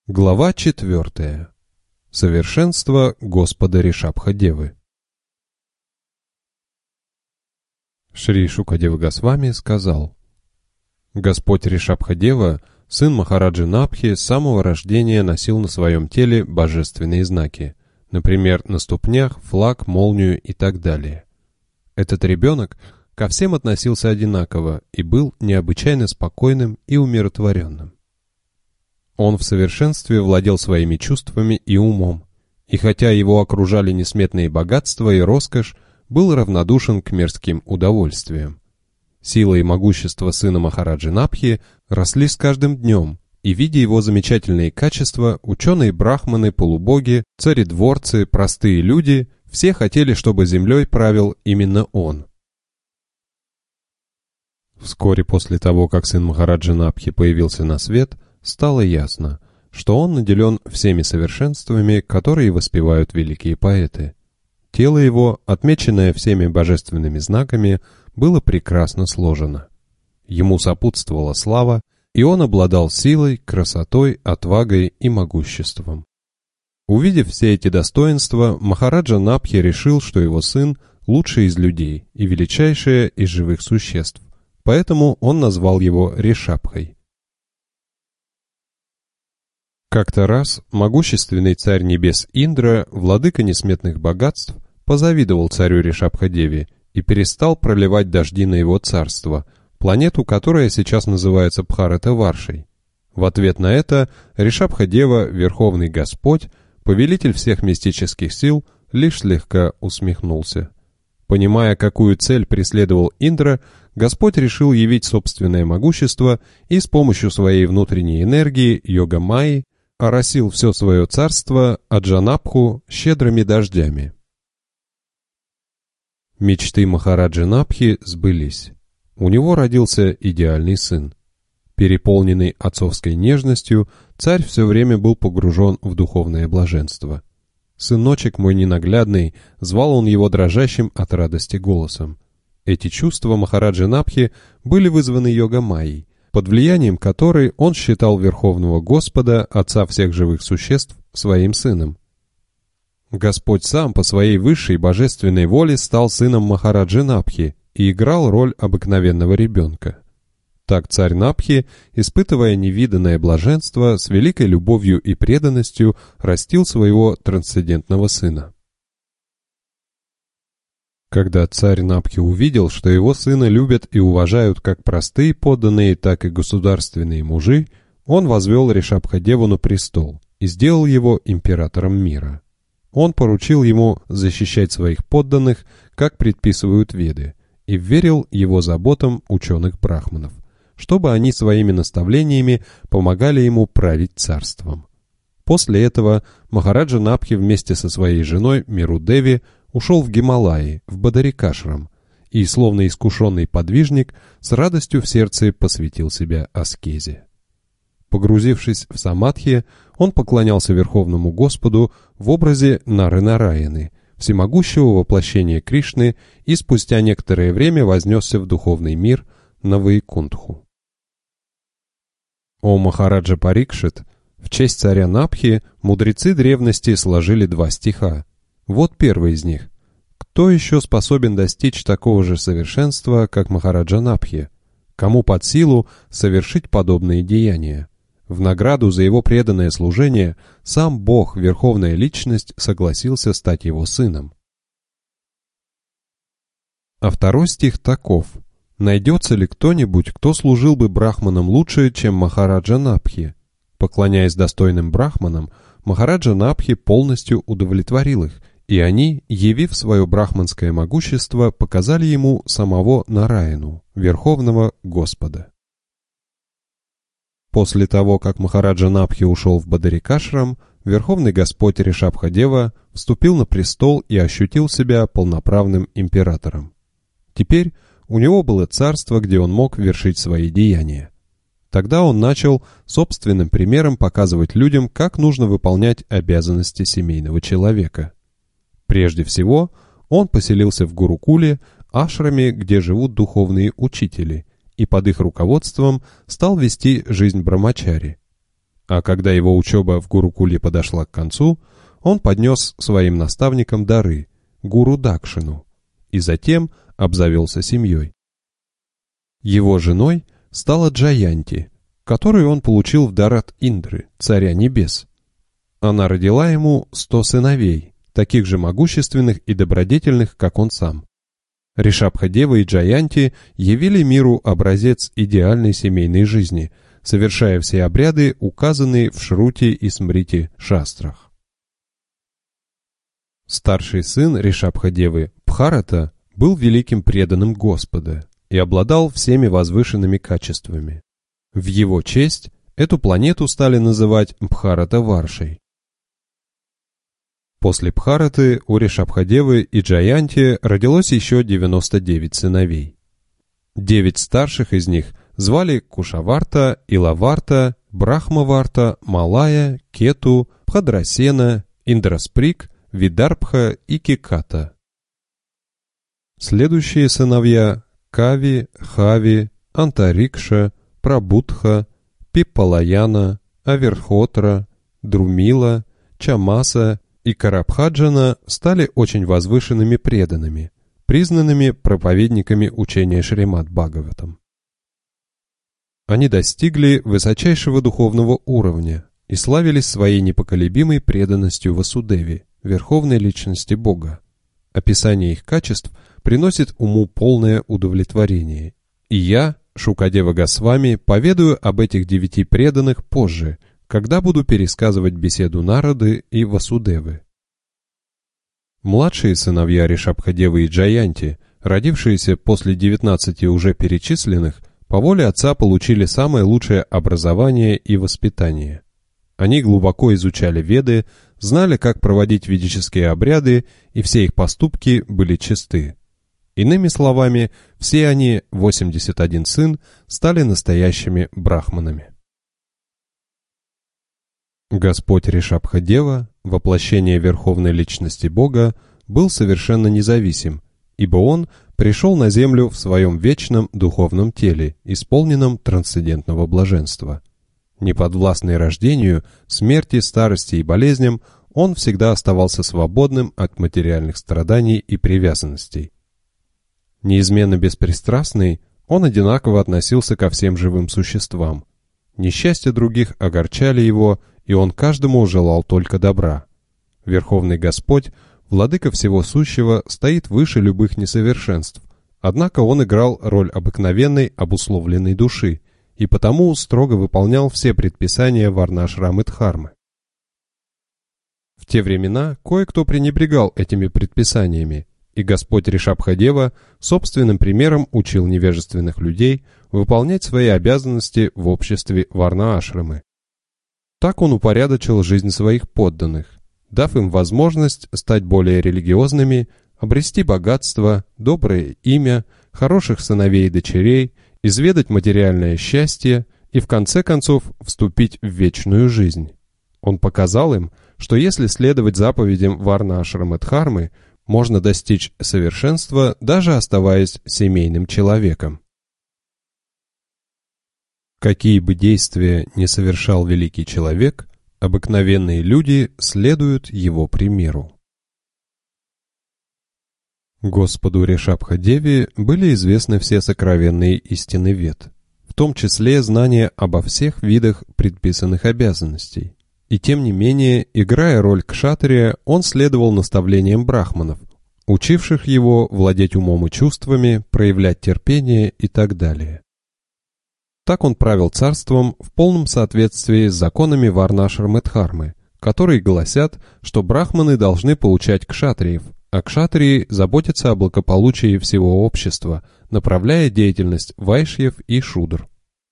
Глава 4. Совершенство Господа Ришабха-девы. Шри Шукадева Госвами сказал: Господь Ришабха-дева, сын Махараджи Напхи, с самого рождения носил на своем теле божественные знаки, например, на ступнях флаг, молнию и так далее. Этот ребенок ко всем относился одинаково и был необычайно спокойным и умиротворенным. Он в совершенстве владел своими чувствами и умом, и хотя его окружали несметные богатства и роскошь, был равнодушен к мирским удовольствиям. Сила и могущество сына Махараджи Напхи росли с каждым днем, и, видя его замечательные качества, ученые-брахманы, полубоги, царедворцы, простые люди, все хотели, чтобы землей правил именно он. Вскоре после того, как сын Махараджи Напхи появился на свет, стало ясно, что он наделен всеми совершенствами, которые воспевают великие поэты. Тело его, отмеченное всеми божественными знаками, было прекрасно сложено. Ему сопутствовала слава, и он обладал силой, красотой, отвагой и могуществом. Увидев все эти достоинства, Махараджа Напхи решил, что его сын лучший из людей и величайшее из живых существ, поэтому он назвал его Ришабхой. Как-то раз могущественный царь небес Индра, владыка несметных богатств, позавидовал царю Ришабха-деве и перестал проливать дожди на его царство, планету, которая сейчас называется Бхарата-Варшей. В ответ на это Ришабха-дева, верховный Господь, повелитель всех мистических сил, лишь слегка усмехнулся. Понимая, какую цель преследовал Индра, Господь решил явить собственное могущество и с помощью своей внутренней энергии, йога-майи, оросил все свое царство Аджанапху щедрыми дождями. Мечты Махараджи Напхи сбылись. У него родился идеальный сын. Переполненный отцовской нежностью, царь все время был погружен в духовное блаженство. «Сыночек мой ненаглядный», звал он его дрожащим от радости голосом. Эти чувства Махараджи Напхи были вызваны йога-майей, под влиянием которой он считал Верховного Господа, Отца всех живых существ, своим сыном. Господь сам по своей высшей божественной воле стал сыном Махараджи Напхи и играл роль обыкновенного ребенка. Так царь Напхи, испытывая невиданное блаженство, с великой любовью и преданностью растил своего трансцендентного сына. Когда царь Напхи увидел, что его сына любят и уважают как простые подданные, так и государственные мужи, он возвел Ришабха-деву на престол и сделал его императором мира. Он поручил ему защищать своих подданных, как предписывают Веды, и вверил его заботам ученых-брахманов, чтобы они своими наставлениями помогали ему править царством. После этого Махараджа Напхи вместе со своей женой Мерудеви ушел в Гималаи, в Бадарикашрам, и, словно искушенный подвижник, с радостью в сердце посвятил себя аскезе. Погрузившись в самадхи, он поклонялся Верховному Господу в образе Нары-Нараяны, всемогущего воплощения Кришны, и спустя некоторое время вознесся в духовный мир на Вайкунтху. О Махараджа Парикшит, в честь царя Напхи мудрецы древности сложили 2 стиха. Вот первый из них. Кто еще способен достичь такого же совершенства, как Махараджа Напхи? Кому под силу совершить подобные деяния? В награду за его преданное служение сам Бог, Верховная Личность, согласился стать его сыном. А второй стих таков. Найдется ли кто-нибудь, кто служил бы брахманам лучше, чем Махараджа Напхи? Поклоняясь достойным брахманам, Махараджа Напхи полностью удовлетворил их, и они, явив свое брахманское могущество, показали ему самого Нараяну, Верховного Господа. После того, как Махараджа Напхи ушел в Бадарикашрам, Верховный Господь Ришабха-дева вступил на престол и ощутил себя полноправным императором. Теперь у него было царство, где он мог вершить свои деяния. Тогда он начал собственным примером показывать людям, как нужно выполнять обязанности семейного человека. Прежде всего, он поселился в Гурукуле, ашраме, где живут духовные учители, и под их руководством стал вести жизнь брамачари. а когда его учеба в Гурукуле подошла к концу, он поднес своим наставникам дары, гуру Дакшину, и затем обзавелся семьей. Его женой стала Джаянти, которую он получил в дар от Индры, царя небес. Она родила ему 100 сыновей, таких же могущественных и добродетельных, как он сам. Ришабха-дева и Джаянти явили миру образец идеальной семейной жизни, совершая все обряды, указанные в Шрути и Смрити шастрах. Старший сын Ришабха-девы, Бхарата, был великим преданным Господа и обладал всеми возвышенными качествами. В его честь эту планету стали называть Бхарата-Варшей. После Бхараты у Ришабха-девы и Джаянти родилось еще 99 сыновей. 9 старших из них звали Кушаварта, Илаварта, Брахмаварта, Малая, Кету, Бхадрасена, Индрасприк, Видарбха и Киката. Следующие сыновья — Кави, Хави, Антарикша, Прабудха, Пиппалаяна, Аверхотра, Друмила, Чамаса и Карабхаджана стали очень возвышенными преданными, признанными проповедниками учения Шримад Бхагаватам. Они достигли высочайшего духовного уровня и славились своей непоколебимой преданностью Васудеве, верховной личности Бога. Описание их качеств приносит уму полное удовлетворение. И я, Шукадева Госвами, поведаю об этих 9 преданных позже, когда буду пересказывать беседу Нарады и Васудевы. Младшие сыновья Ришабха-девы и Джаянти, родившиеся после 19 уже перечисленных, по воле отца получили самое лучшее образование и воспитание. Они глубоко изучали Веды, знали, как проводить ведические обряды, и все их поступки были чисты. Иными словами, все они, 81 сын, стали настоящими брахманами. Господь Ришабха-дева, воплощение верховной личности Бога, был совершенно независим, ибо Он пришел на землю в своем вечном духовном теле, исполненном трансцендентного блаженства. Неподвластный рождению, смерти, старости и болезням, Он всегда оставался свободным от материальных страданий и привязанностей. Неизменно беспристрастный, Он одинаково относился ко всем живым существам. Несчастья других огорчали Его, и Он каждому желал только добра. Верховный Господь, Владыка всего сущего, стоит выше любых несовершенств, однако Он играл роль обыкновенной обусловленной души, и потому строго выполнял все предписания Варнашрамы Дхармы. В те времена кое-кто пренебрегал этими предписаниями, и Господь Ришабха-дева собственным примером учил невежественных людей выполнять свои обязанности в обществе Варна-ашрамы. Так он упорядочил жизнь своих подданных, дав им возможность стать более религиозными, обрести богатство, доброе имя, хороших сыновей и дочерей, изведать материальное счастье и в конце концов вступить в вечную жизнь. Он показал им, что если следовать заповедям Варна-ашрамы Дхармы, можно достичь совершенства, даже оставаясь семейным человеком. Какие бы действия ни совершал великий человек, обыкновенные люди следуют его примеру. Господу Ришабха-деве были известны все сокровенные истины Вед, в том числе знания обо всех видах предписанных обязанностей. И тем не менее, играя роль кшатрия, он следовал наставлениям брахманов, учивших его владеть умом и чувствами, проявлять терпение и так далее. Так он правил царством в полном соответствии с законами Варна-ашрамы Дхармы, которые гласят, что брахманы должны поучать кшатриев, а кшатрии заботятся о благополучии всего общества, направляя деятельность вайшьев и шудр.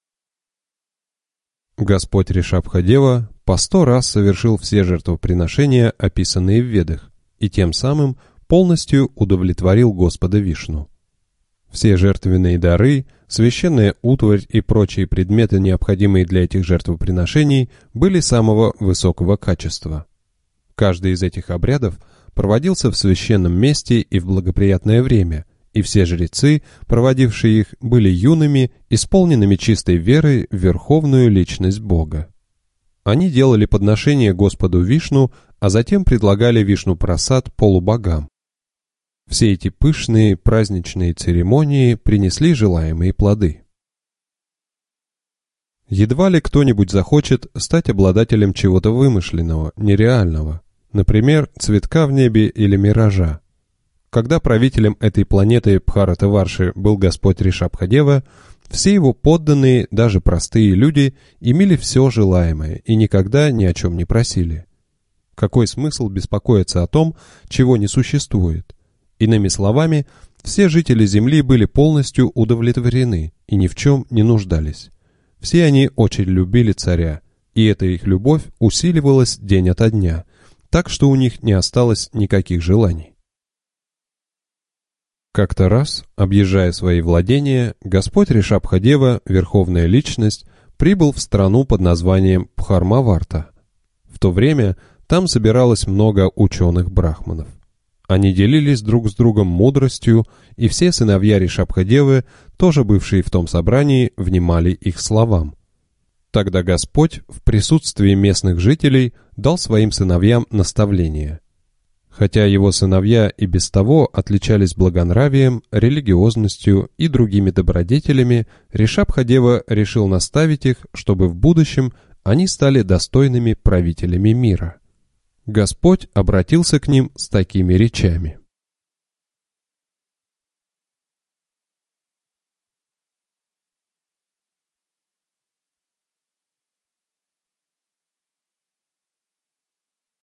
Господь Ришабха-дева по 100 раз совершил все жертвоприношения, описанные в Ведах, и тем самым полностью удовлетворил Господа Вишну. Все жертвенные дары, священная утварь и прочие предметы, необходимые для этих жертвоприношений, были самого высокого качества. Каждый из этих обрядов проводился в священном месте и в благоприятное время, и все жрецы, проводившие их, были юными, исполненными чистой верой в верховную личность Бога. Они делали подношение Господу Вишну, а затем предлагали Вишну-прасад полубогам. Все эти пышные праздничные церемонии принесли желаемые плоды. Едва ли кто-нибудь захочет стать обладателем чего-то вымышленного, нереального, например, цветка в небе или миража. Когда правителем этой планеты Бхаратаварши был Господь Ришабхадева, все его подданные, даже простые люди, имели все желаемое и никогда ни о чем не просили. Какой смысл беспокоиться о том, чего не существует? Иными словами, все жители Земли были полностью удовлетворены и ни в чем не нуждались. Все они очень любили царя, и эта их любовь усиливалась день ото дня, так что у них не осталось никаких желаний. Как-то раз, объезжая свои владения, Господь Ришабхадева, верховная личность, прибыл в страну под названием Бхармаварта. В то время там собиралось много ученых-брахманов. Они делились друг с другом мудростью, и все сыновья Ришабхадевы, тоже бывшие в том собрании, внимали их словам. Тогда Господь в присутствии местных жителей дал своим сыновьям наставление. Хотя его сыновья и без того отличались благонравием, религиозностью и другими добродетелями, Ришабхадева решил наставить их, чтобы в будущем они стали достойными правителями мира. Господь обратился к ним с такими речами.